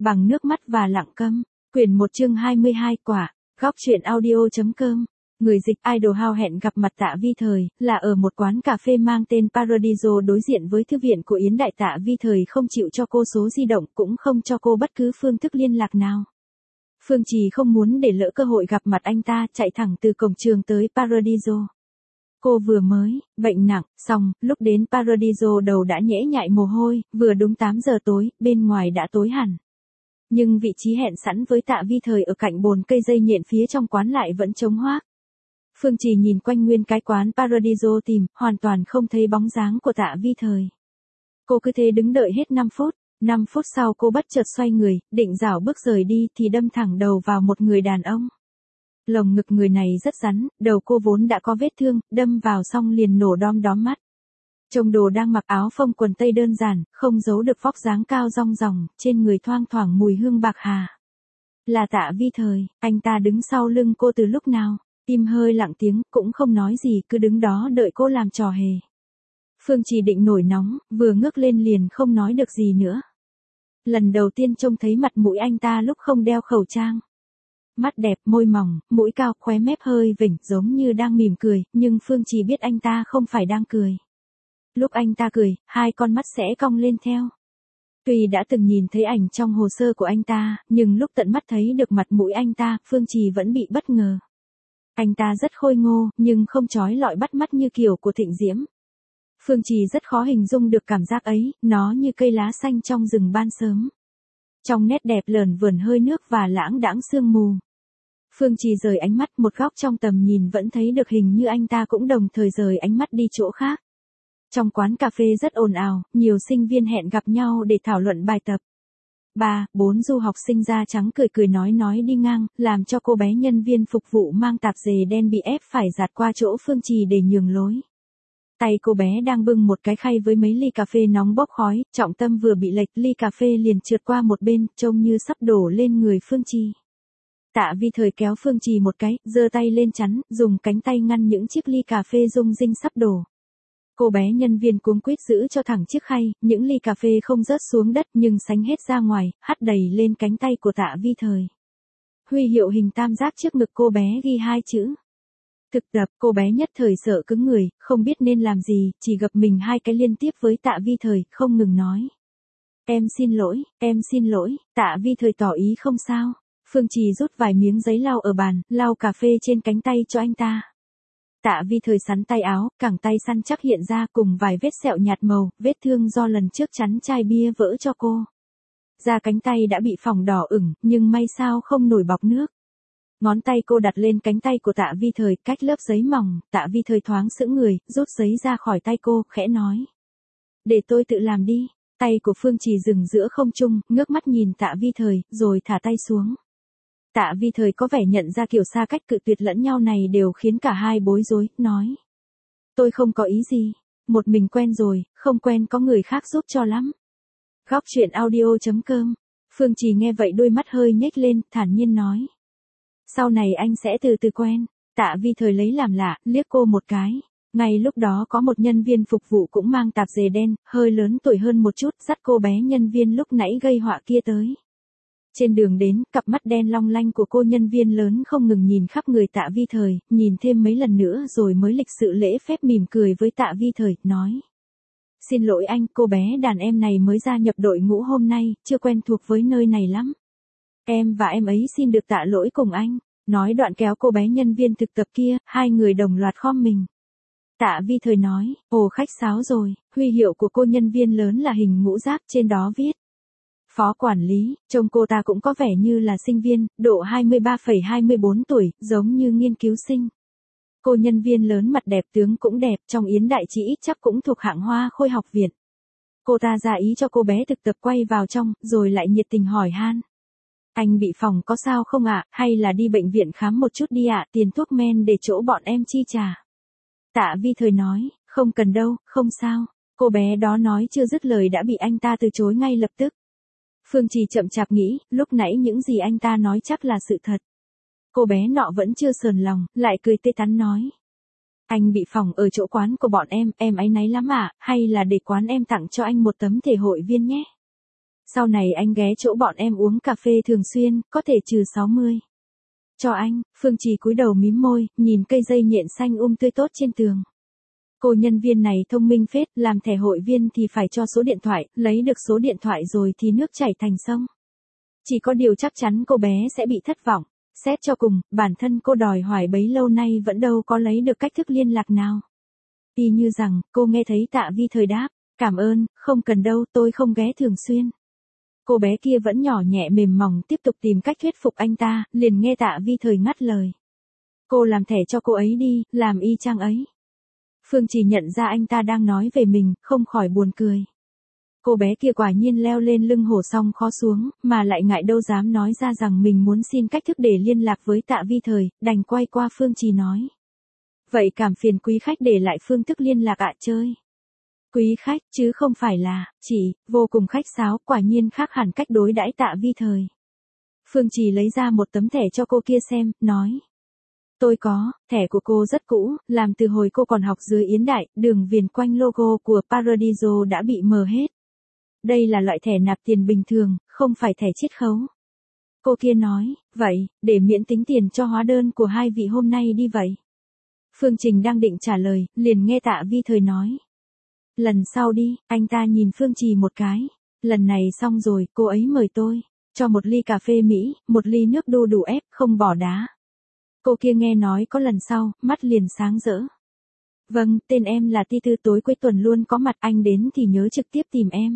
bằng nước mắt và lặng câm. Quyển 1 chương 22 quả. Góc truyện audio.com. Người dịch Idol House hẹn gặp mặt Tạ Vi Thời, là ở một quán cà phê mang tên Paradiso đối diện với thư viện của Yến Đại. Tạ Vi Thời không chịu cho cô số di động, cũng không cho cô bất cứ phương thức liên lạc nào. Phương Trì không muốn để lỡ cơ hội gặp mặt anh ta, chạy thẳng từ cổng trường tới Paradiso. Cô vừa mới bệnh nặng, xong, lúc đến Paradiso đầu đã nhễ nhại mồ hôi, vừa đúng 8 giờ tối, bên ngoài đã tối hẳn. Nhưng vị trí hẹn sẵn với Tạ Vi Thời ở cạnh bồn cây dây nhện phía trong quán lại vẫn trống hoác. Phương Trì nhìn quanh nguyên cái quán Paradiso tìm, hoàn toàn không thấy bóng dáng của Tạ Vi Thời. Cô cứ thế đứng đợi hết 5 phút. 5 phút sau cô bất chợt xoay người, định rảo bước rời đi thì đâm thẳng đầu vào một người đàn ông. Lồng ngực người này rất rắn, đầu cô vốn đã có vết thương, đâm vào xong liền nổ đom đóm mắt. Trông đồ đang mặc áo phông quần tây đơn giản, không giấu được vóc dáng cao rong ròng, trên người thoang thoảng mùi hương bạc hà. Là Tạ Vi Thời, anh ta đứng sau lưng cô từ lúc nào, im hơi lặng tiếng, cũng không nói gì, cứ đứng đó đợi cô làm trò hề. Phương Trì định nổi nóng, vừa ngước lên liền không nói được gì nữa. Lần đầu tiên trông thấy mặt mũi anh ta lúc không đeo khẩu trang. Mắt đẹp, môi mỏng, mũi cao, khóe mép hơi vểnh, giống như đang mỉm cười, nhưng Phương Trì biết anh ta không phải đang cười. Lúc anh ta cười, hai con mắt sẽ cong lên theo. Tuy đã từng nhìn thấy ảnh trong hồ sơ của anh ta, nhưng lúc tận mắt thấy được mặt mũi anh ta, Phương Trì vẫn bị bất ngờ. Anh ta rất khôi ngô, nhưng không chói lọi bắt mắt như kiểu của Thịnh Diễm. Phương Trì rất khó hình dung được cảm giác ấy, nó như cây lá xanh trong rừng ban sớm. Trong nét đẹp lởn vởn hơi nước và lãng đãng sương mù. Phương Trì rời ánh mắt, một góc trong tầm nhìn vẫn thấy được hình như anh ta cũng đồng thời rời ánh mắt đi chỗ khác. Trong quán cà phê rất ồn ào, nhiều sinh viên hẹn gặp nhau để thảo luận bài tập. 3-4 du học sinh da trắng cười cười nói đi ngang, làm cho cô bé nhân viên phục vụ mang tạp dề đen bị ép phải dạt qua chỗ Phương Trì để nhường lối. Tay cô bé đang bưng một cái khay với mấy ly cà phê nóng bốc khói, trọng tâm vừa bị lệch, ly cà phê liền trượt qua một bên, trông như sắp đổ lên người Phương Trì. Tạ Vi Thời kéo Phương Trì một cái, giơ tay lên chắn, dùng cánh tay ngăn những chiếc ly cà phê rung rinh sắp đổ. Cô bé nhân viên cuống quýt giữ cho thẳng chiếc khay, những ly cà phê không rớt xuống đất nhưng sánh hết ra ngoài, hắt đầy lên cánh tay của Tạ Vi Thời. Huy hiệu hình tam giác trước ngực cô bé ghi 2 chữ. Thực tập, cô bé nhất thời sợ cứng người, không biết nên làm gì, chỉ gập mình 2 cái liên tiếp với Tạ Vi Thời, không ngừng nói. Em xin lỗi, Tạ Vi Thời tỏ ý không sao. Phương Trì rút vài miếng giấy lau ở bàn, lau cà phê trên cánh tay cho anh ta. Tạ Vi Thời sắn tay áo, cẳng tay săn chắc hiện ra cùng vài vết sẹo nhạt màu, vết thương do lần trước chắn chai bia vỡ cho cô. Da cánh tay đã bị phỏng đỏ ửng, nhưng may sao không nổi bọt nước. Ngón tay cô đặt lên cánh tay của Tạ Vi Thời, cách lớp giấy mỏng, Tạ Vi Thời thoáng sững người, rút giấy ra khỏi tay cô, khẽ nói. Để tôi tự làm đi. Tay của Phương Trì dừng giữa không trung, ngước mắt nhìn Tạ Vi Thời, rồi thả tay xuống. Tạ Vi Thời có vẻ nhận ra kiểu xa cách cự tuyệt lẫn nhau này đều khiến cả hai bối rối, nói. Tôi không có ý gì, một mình quen rồi, không quen có người khác giúp cho lắm. Góc truyện audio.com. Phương Trì nghe vậy đôi mắt hơi nhếch lên, thản nhiên nói. Sau này anh sẽ từ từ quen. Tạ Vi Thời lấy làm lạ, liếc cô một cái. Ngay lúc đó có một nhân viên phục vụ cũng mang tạp dề đen, hơi lớn tuổi hơn một chút, dắt cô bé nhân viên lúc nãy gây họa kia tới. Trên đường đến, cặp mắt đen long lanh của cô nhân viên lớn không ngừng nhìn khắp người Tạ Vi Thời, nhìn thêm mấy lần nữa rồi mới lịch sự lễ phép mỉm cười với Tạ Vi Thời, nói. Xin lỗi anh, cô bé đàn em này mới gia nhập đội ngũ hôm nay, chưa quen thuộc với nơi này lắm. Em và em ấy xin được tạ lỗi cùng anh. Nói đoạn kéo cô bé nhân viên thực tập kia, hai người đồng loạt khom mình. Tạ Vi Thời nói, ồ khách sáo rồi, huy hiệu của cô nhân viên lớn là hình ngũ giác, trên đó viết. Phó quản lý, trông cô ta cũng có vẻ như là sinh viên, độ 23,24 tuổi, giống như nghiên cứu sinh. Cô nhân viên lớn mặt đẹp tướng cũng đẹp, trong Yến Đại chỉ ít chắc cũng thuộc hạng hoa khôi học viện. Cô ta ra ý cho cô bé thực tập quay vào trong, rồi lại nhiệt tình hỏi han. Anh bị phỏng có sao không ạ, hay là đi bệnh viện khám một chút đi ạ, tiền thuốc men để chỗ bọn em chi trả. Tạ Vi Thời nói, không cần đâu, không sao. Cô bé đó nói chưa dứt lời đã bị anh ta từ chối ngay lập tức. Phương Trì chậm chạp nghĩ, lúc nãy những gì anh ta nói chắc là sự thật. Cô bé nọ vẫn chưa sờn lòng, lại cười tê tắn nói. Anh bị phỏng ở chỗ quán của bọn em áy náy lắm ạ, hay là để quán em tặng cho anh một tấm thẻ hội viên nhé. Sau này anh ghé chỗ bọn em uống cà phê thường xuyên, có thể trừ 60. Cho anh, Phương Trì cúi đầu mím môi, nhìn cây dây nhện xanh tươi tốt trên tường. Cô nhân viên này thông minh phết, làm thẻ hội viên thì phải cho số điện thoại, lấy được số điện thoại rồi thì nước chảy thành sông. Chỉ có điều chắc chắn cô bé sẽ bị thất vọng. Xét cho cùng, bản thân cô đòi hỏi bấy lâu nay vẫn đâu có lấy được cách thức liên lạc nào. Y như rằng, cô nghe thấy Tạ Vi Thời đáp, cảm ơn, không cần đâu, tôi không ghé thường xuyên. Cô bé kia vẫn nhỏ nhẹ mềm mỏng tiếp tục tìm cách thuyết phục anh ta, liền nghe Tạ Vi Thời ngắt lời. Cô làm thẻ cho cô ấy đi, làm y chang ấy. Phương Trì nhận ra anh ta đang nói về mình, không khỏi buồn cười. Cô bé kia quả nhiên leo lên lưng hổ xong khó xuống, mà lại ngại đâu dám nói ra rằng mình muốn xin cách thức để liên lạc với Tạ Vi Thời, đành quay qua Phương Trì nói. Vậy cảm phiền quý khách để lại phương thức liên lạc ạ chơi. Quý khách, chứ không phải là, chị, vô cùng khách sáo, quả nhiên khác hẳn cách đối đãi Tạ Vi Thời. Phương Trì lấy ra một tấm thẻ cho cô kia xem, nói. Tôi có, thẻ của cô rất cũ, làm từ hồi cô còn học dưới Yến Đại, đường viền quanh logo của Paradiso đã bị mờ hết. Đây là loại thẻ nạp tiền bình thường, không phải thẻ chiết khấu. Cô kia nói, vậy, để miễn tính tiền cho hóa đơn của hai vị hôm nay đi vậy. Phương Trình đang định trả lời, liền nghe Tạ Vi Thời nói. Lần sau đi, anh ta nhìn Phương Trì một cái. Lần này xong rồi, cô ấy mời tôi. Cho một ly cà phê Mỹ, một ly nước đu đủ ép, không bỏ đá. Cô kia nghe nói có lần sau, mắt liền sáng rỡ. Vâng, tên em là Ti Tư, tối cuối tuần luôn có mặt, anh đến thì nhớ trực tiếp tìm em.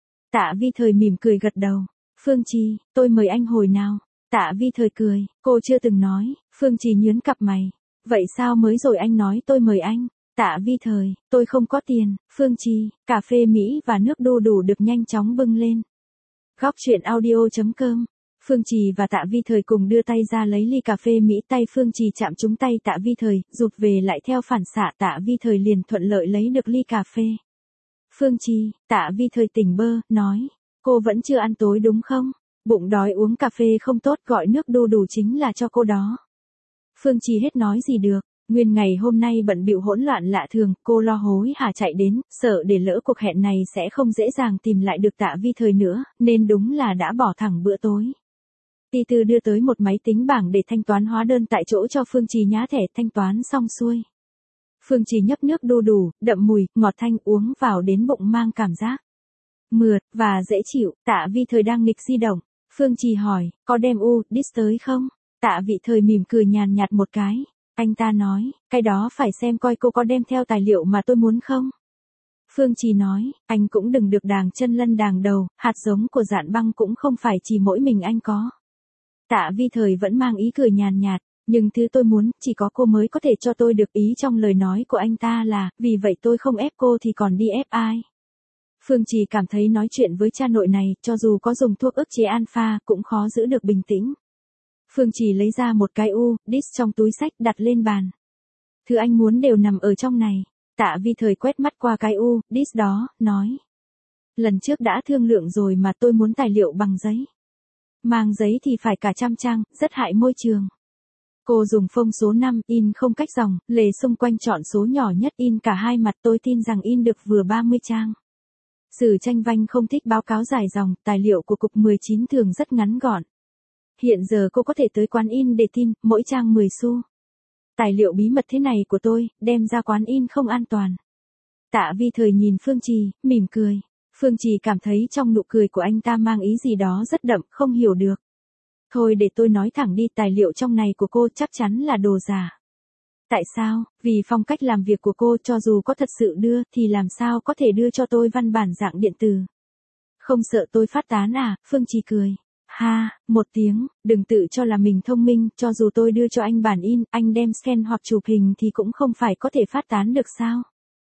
Tạ Vi Thời mỉm cười gật đầu. Phương Trì, tôi mời anh hồi nào? Tạ Vi Thời cười, cô chưa từng nói. Phương Trì nhướng cặp mày. Vậy sao mới rồi anh nói tôi mời anh? Tạ Vi Thời, tôi không có tiền. Phương Trì, cà phê Mỹ và nước đu đủ được nhanh chóng bưng lên. Góc truyện audio.com. Phương Trì và Tạ Vi Thời cùng đưa tay ra lấy ly cà phê Mỹ, tay Phương Trì chạm trúng tay Tạ Vi Thời, rụt về lại theo phản xạ, Tạ Vi Thời liền thuận lợi lấy được ly cà phê. Phương Trì, Tạ Vi Thời tỉnh bơ, nói, cô vẫn chưa ăn tối đúng không? Bụng đói uống cà phê không tốt, gọi nước đu đủ chính là cho cô đó. Phương Trì hết nói gì được, nguyên ngày hôm nay bận bịu hỗn loạn lạ thường, cô lo hối hả chạy đến, sợ để lỡ cuộc hẹn này sẽ không dễ dàng tìm lại được Tạ Vi Thời nữa, nên đúng là đã bỏ thẳng bữa tối. Ti Tư đưa tới một máy tính bảng để thanh toán hóa đơn tại chỗ cho Phương Trì nhá thẻ, thanh toán xong xuôi. Phương Trì nhấp nước đu đủ, đậm mùi, ngọt thanh, uống vào đến bụng mang cảm giác mượt và dễ chịu. Tạ Vi Thời đang nghịch di động. Phương Trì hỏi, có đem disk tới không? Tạ Vi Thời mỉm cười nhàn nhạt một cái. Anh ta nói, cái đó phải xem coi cô có đem theo tài liệu mà tôi muốn không? Phương Trì nói, anh cũng đừng được đàng chân lân đàng đầu, hạt giống của Dạn Băng cũng không phải chỉ mỗi mình anh có. Tạ Vi Thời vẫn mang ý cười nhàn nhạt, nhưng thứ tôi muốn, chỉ có cô mới có thể cho tôi được. Ý trong lời nói của anh ta là, vì vậy tôi không ép cô thì còn đi ép ai. Phương Trì cảm thấy nói chuyện với cha nội này, cho dù có dùng thuốc ức chế alpha, cũng khó giữ được bình tĩnh. Phương Trì lấy ra một cái disk trong túi xách đặt lên bàn. Thứ anh muốn đều nằm ở trong này. Tạ Vi Thời quét mắt qua cái disk đó, nói. Lần trước đã thương lượng rồi mà, tôi muốn tài liệu bằng giấy. Mang giấy thì phải cả 100 trang, rất hại môi trường. Cô dùng phông số 5, in không cách dòng, lề xung quanh chọn số nhỏ nhất, in cả hai mặt, tôi tin rằng in được vừa 30 trang. Sử Tranh Vanh không thích báo cáo dài dòng, tài liệu của cục 19 thường rất ngắn gọn. Hiện giờ cô có thể tới quán in để tin, mỗi trang 10 xu. Tài liệu bí mật thế này của tôi, đem ra quán in không an toàn. Tạ Vi Thời nhìn Phương Trì, mỉm cười. Phương Trì cảm thấy trong nụ cười của anh ta mang ý gì đó rất đậm, không hiểu được. Thôi để tôi nói thẳng đi, tài liệu trong này của cô chắc chắn là đồ giả. Tại sao? Vì phong cách làm việc của cô, cho dù có thật sự đưa, thì làm sao có thể đưa cho tôi văn bản dạng điện tử. Không sợ tôi phát tán à? Phương Trì cười. Ha, một tiếng, đừng tự cho là mình thông minh, cho dù tôi đưa cho anh bản in, anh đem scan hoặc chụp hình thì cũng không phải có thể phát tán được sao?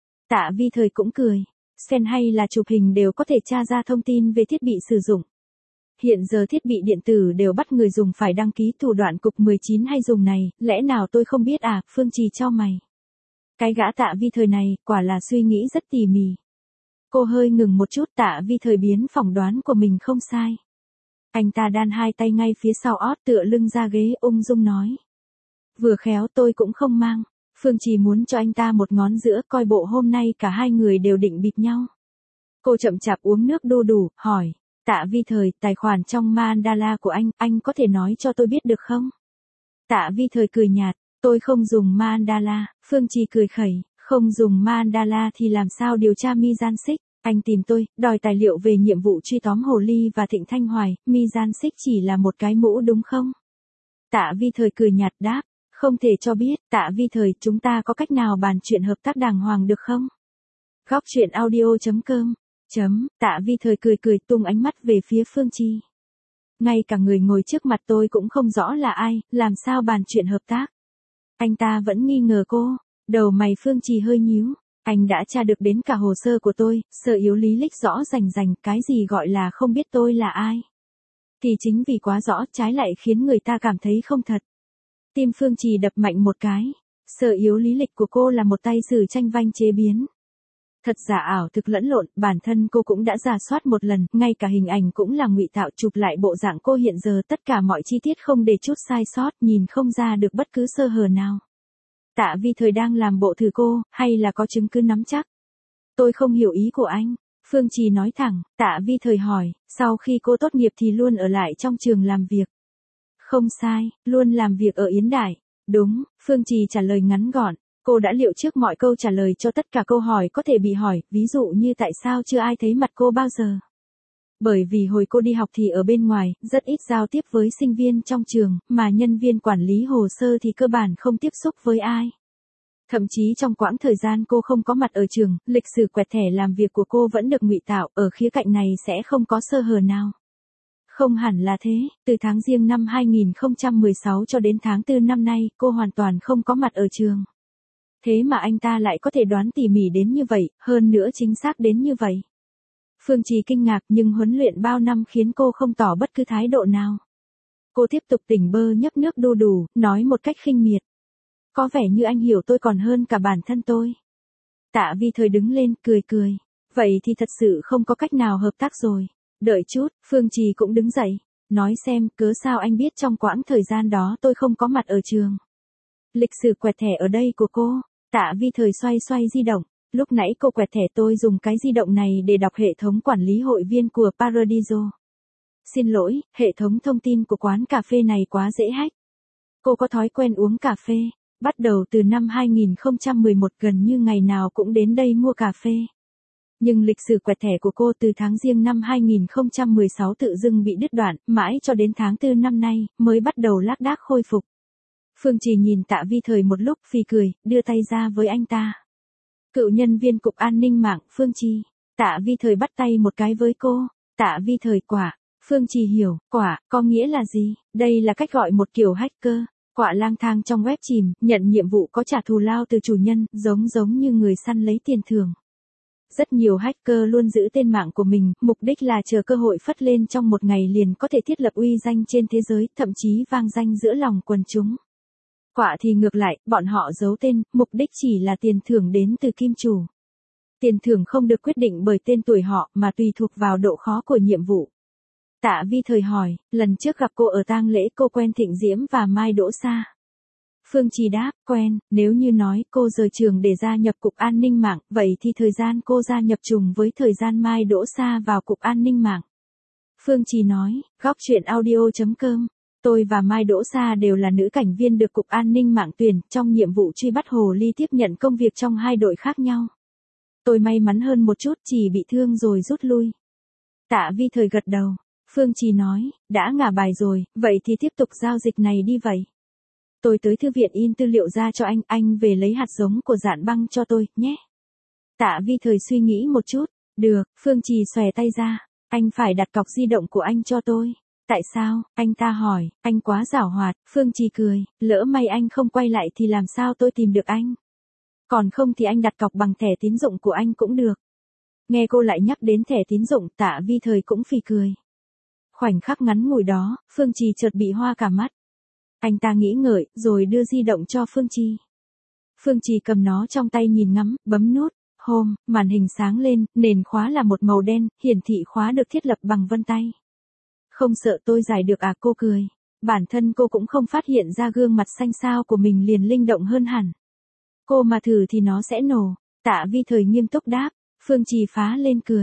Tạ Vi Thời cũng cười. Scan hay là chụp hình đều có thể tra ra thông tin về thiết bị sử dụng. Hiện giờ thiết bị điện tử đều bắt người dùng phải đăng ký, thủ đoạn cục 19 hay dùng này, lẽ nào tôi không biết à? Phương Trì chau mày. Cái gã Tạ Vi Thời này, quả là suy nghĩ rất tỉ mỉ. Cô hơi ngừng một chút, Tạ Vi Thời biến phỏng đoán của mình không sai. Anh ta đan hai tay ngay phía sau ót, tựa lưng ra ghế, ung dung nói. Vừa khéo tôi cũng không mang. Phương Trì muốn cho anh ta một ngón giữa, coi bộ hôm nay cả hai người đều định bịp nhau. Cô chậm chạp uống nước đu đủ, hỏi. Tạ Vi Thời, tài khoản trong Mandala của anh có thể nói cho tôi biết được không? Tạ Vi Thời cười nhạt, tôi không dùng Mandala. Phương Trì cười khẩy, không dùng Mandala thì làm sao điều tra Mi Gian Xích? Anh tìm tôi, đòi tài liệu về nhiệm vụ truy tóm Hồ Ly và Thịnh Thanh Hoài, Mi Gian Xích chỉ là một cái mũ đúng không? Tạ Vi Thời cười nhạt đáp, không thể cho biết. Tạ Vi Thời, chúng ta có cách nào bàn chuyện hợp tác đàng hoàng được không? Góc chuyện audio.com. Tạ Vi Thời cười tung ánh mắt về phía Phương Trì. Ngay cả người ngồi trước mặt tôi cũng không rõ là ai, làm sao bàn chuyện hợp tác. Anh ta vẫn nghi ngờ cô, đầu mày Phương Trì hơi nhíu. Anh đã tra được đến cả hồ sơ của tôi, sở yếu lý lịch rõ rành, cái gì gọi là không biết tôi là ai. Thì chính vì quá rõ trái lại khiến người ta cảm thấy không thật. Tim Phương Trì đập mạnh một cái, sở yếu lý lịch của cô là một tay sử tranh vanh chế biến. Thật giả ảo thực lẫn lộn, bản thân cô cũng đã rà soát một lần, ngay cả hình ảnh cũng là ngụy tạo chụp lại bộ dạng cô hiện giờ, tất cả mọi chi tiết không để chút sai sót, nhìn không ra được bất cứ sơ hở nào. Tạ Vi Thời đang làm bộ thử cô, hay là có chứng cứ nắm chắc? Tôi không hiểu ý của anh. Phương Trì nói thẳng. Tạ Vi Thời hỏi, sau khi cô tốt nghiệp thì luôn ở lại trong trường làm việc. Không sai, luôn làm việc ở Yến Đại. Đúng, Phương Trì trả lời ngắn gọn. Cô đã liệu trước mọi câu trả lời cho tất cả câu hỏi có thể bị hỏi, ví dụ như tại sao chưa ai thấy mặt cô bao giờ. Bởi vì hồi cô đi học thì ở bên ngoài, rất ít giao tiếp với sinh viên trong trường, mà nhân viên quản lý hồ sơ thì cơ bản không tiếp xúc với ai. Thậm chí trong quãng thời gian cô không có mặt ở trường, lịch sử quẹt thẻ làm việc của cô vẫn được ngụy tạo, ở khía cạnh này sẽ không có sơ hở nào. Không hẳn là thế, từ tháng Giêng năm 2016 cho đến tháng 4 năm nay, cô hoàn toàn không có mặt ở trường. Thế mà anh ta lại có thể đoán tỉ mỉ đến như vậy, hơn nữa chính xác đến như vậy. Phương Trì kinh ngạc, nhưng huấn luyện bao năm khiến cô không tỏ bất cứ thái độ nào. Cô tiếp tục tỉnh bơ nhấp nước đu đủ, nói một cách khinh miệt. Có vẻ như anh hiểu tôi còn hơn cả bản thân tôi. Tạ Vi Thời đứng lên, cười. Vậy thì thật sự không có cách nào hợp tác rồi. Đợi chút, Phương Trì cũng đứng dậy. Nói xem, cớ sao anh biết trong quãng thời gian đó tôi không có mặt ở trường. Lịch sử quẹt thẻ ở đây của cô. Tạ Vi Thời xoay di động. Lúc nãy cô quẹt thẻ tôi dùng cái di động này để đọc hệ thống quản lý hội viên của Paradiso. Xin lỗi, hệ thống thông tin của quán cà phê này quá dễ hack. Cô có thói quen uống cà phê. Bắt đầu từ năm 2011 gần như ngày nào cũng đến đây mua cà phê. Nhưng lịch sử quẹt thẻ của cô từ tháng Giêng năm 2016 tự dưng bị đứt đoạn, mãi cho đến tháng 4 năm nay, mới bắt đầu lác đác khôi phục. Phương Trì nhìn Tạ Vi Thời một lúc phì cười, đưa tay ra với anh ta. Cựu nhân viên cục an ninh mạng, Phương Trì. Tạ Vi Thời bắt tay một cái với cô. Tạ Vi Thời quả. Phương Trì hiểu, quả, có nghĩa là gì? Đây là cách gọi một kiểu hacker. Quạ lang thang trong web chìm, nhận nhiệm vụ có trả thù lao từ chủ nhân, giống như người săn lấy tiền thưởng. Rất nhiều hacker luôn giữ tên mạng của mình, mục đích là chờ cơ hội phất lên trong một ngày liền có thể thiết lập uy danh trên thế giới, thậm chí vang danh giữa lòng quần chúng. Quạ thì ngược lại, bọn họ giấu tên, mục đích chỉ là tiền thưởng đến từ kim chủ. Tiền thưởng không được quyết định bởi tên tuổi họ mà tùy thuộc vào độ khó của nhiệm vụ. Tạ Vi Thời hỏi, lần trước gặp cô ở tang lễ cô quen Thịnh Diễm và Mai Đỗ Sa. Phương Trì đáp, quen, nếu như nói cô rời trường để gia nhập Cục An ninh mạng, vậy thì thời gian cô gia nhập trùng với thời gian Mai Đỗ Sa vào Cục An ninh mạng. Phương Trì nói, góc chuyện audio.com. Tôi và Mai Đỗ Sa đều là nữ cảnh viên được Cục An ninh mạng tuyển, trong nhiệm vụ truy bắt Hồ Ly tiếp nhận công việc trong hai đội khác nhau. Tôi may mắn hơn một chút, chỉ bị thương rồi rút lui. Tạ Vi Thời gật đầu. Phương Trì nói, đã ngả bài rồi, vậy thì tiếp tục giao dịch này đi vậy. Tôi tới thư viện in tư liệu ra cho anh về lấy hạt giống của Dạn Băng cho tôi, nhé. Tạ Vi Thời suy nghĩ một chút, được, Phương Trì xòe tay ra, anh phải đặt cọc di động của anh cho tôi. Tại sao, anh ta hỏi, anh quá giảo hoạt, Phương Trì cười, lỡ may anh không quay lại thì làm sao tôi tìm được anh. Còn không thì anh đặt cọc bằng thẻ tín dụng của anh cũng được. Nghe cô lại nhắc đến thẻ tín dụng, Tạ Vi Thời cũng phì cười. Khoảnh khắc ngắn ngủi đó, Phương Trì chợt bị hoa cả mắt. Anh ta nghĩ ngợi, rồi đưa di động cho Phương Trì. Phương Trì cầm nó trong tay nhìn ngắm, bấm nút. Hôm, màn hình sáng lên, nền khóa là một màu đen, hiển thị khóa được thiết lập bằng vân tay. Không sợ tôi giải được à, cô cười. Bản thân cô cũng không phát hiện ra gương mặt xanh xao của mình liền linh động hơn hẳn. Cô mà thử thì nó sẽ nổ. Tạ Vi Thời nghiêm túc đáp. Phương Trì phá lên cười.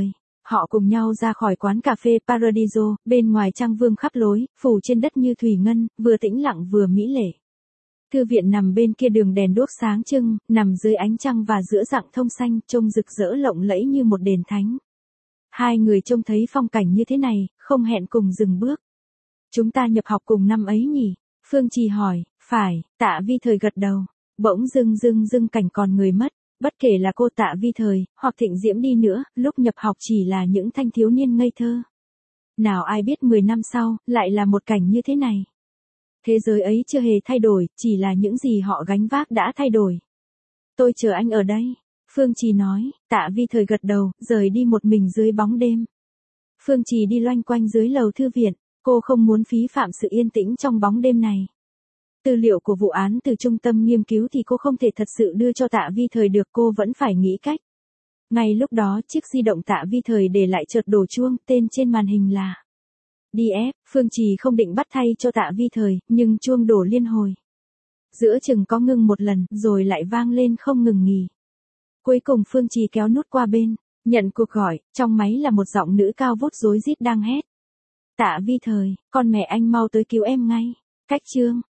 Họ cùng nhau ra khỏi quán cà phê Paradiso, bên ngoài trăng vương khắp lối, phủ trên đất như thủy ngân, vừa tĩnh lặng vừa mỹ lệ. Thư viện nằm bên kia đường đèn đuốc sáng trưng, nằm dưới ánh trăng và giữa rặng thông xanh, trông rực rỡ lộng lẫy như một đền thánh. Hai người trông thấy phong cảnh như thế này, không hẹn cùng dừng bước. Chúng ta nhập học cùng năm ấy nhỉ? Phương Trì hỏi. Phải, Tạ Vi Thời gật đầu. Bỗng dưng cảnh còn người mất. Bất kể là cô Tạ Vi Thời, hoặc Thịnh Diễm đi nữa, lúc nhập học chỉ là những thanh thiếu niên ngây thơ. Nào ai biết 10 năm sau, lại là một cảnh như thế này. Thế giới ấy chưa hề thay đổi, chỉ là những gì họ gánh vác đã thay đổi. Tôi chờ anh ở đây. Phương Trì nói. Tạ Vi Thời gật đầu, rời đi một mình dưới bóng đêm. Phương Trì đi loanh quanh dưới lầu thư viện. Cô không muốn phí phạm sự yên tĩnh trong bóng đêm này. Tư liệu của vụ án từ trung tâm nghiên cứu thì cô không thể thật sự đưa cho Tạ Vi Thời được, cô vẫn phải nghĩ cách. Ngay lúc đó chiếc di động Tạ Vi Thời để lại chợt đổ chuông, tên trên màn hình là DF. Phương Trì không định bắt thay cho Tạ Vi Thời, nhưng chuông đổ liên hồi. Giữa chừng có ngưng một lần, rồi lại vang lên không ngừng nghỉ. Cuối cùng Phương Trì kéo nút qua bên, nhận cuộc gọi, trong máy là một giọng nữ cao vút rối rít đang hét. Tạ Vi Thời, con mẹ anh mau tới cứu em ngay. Cách chương.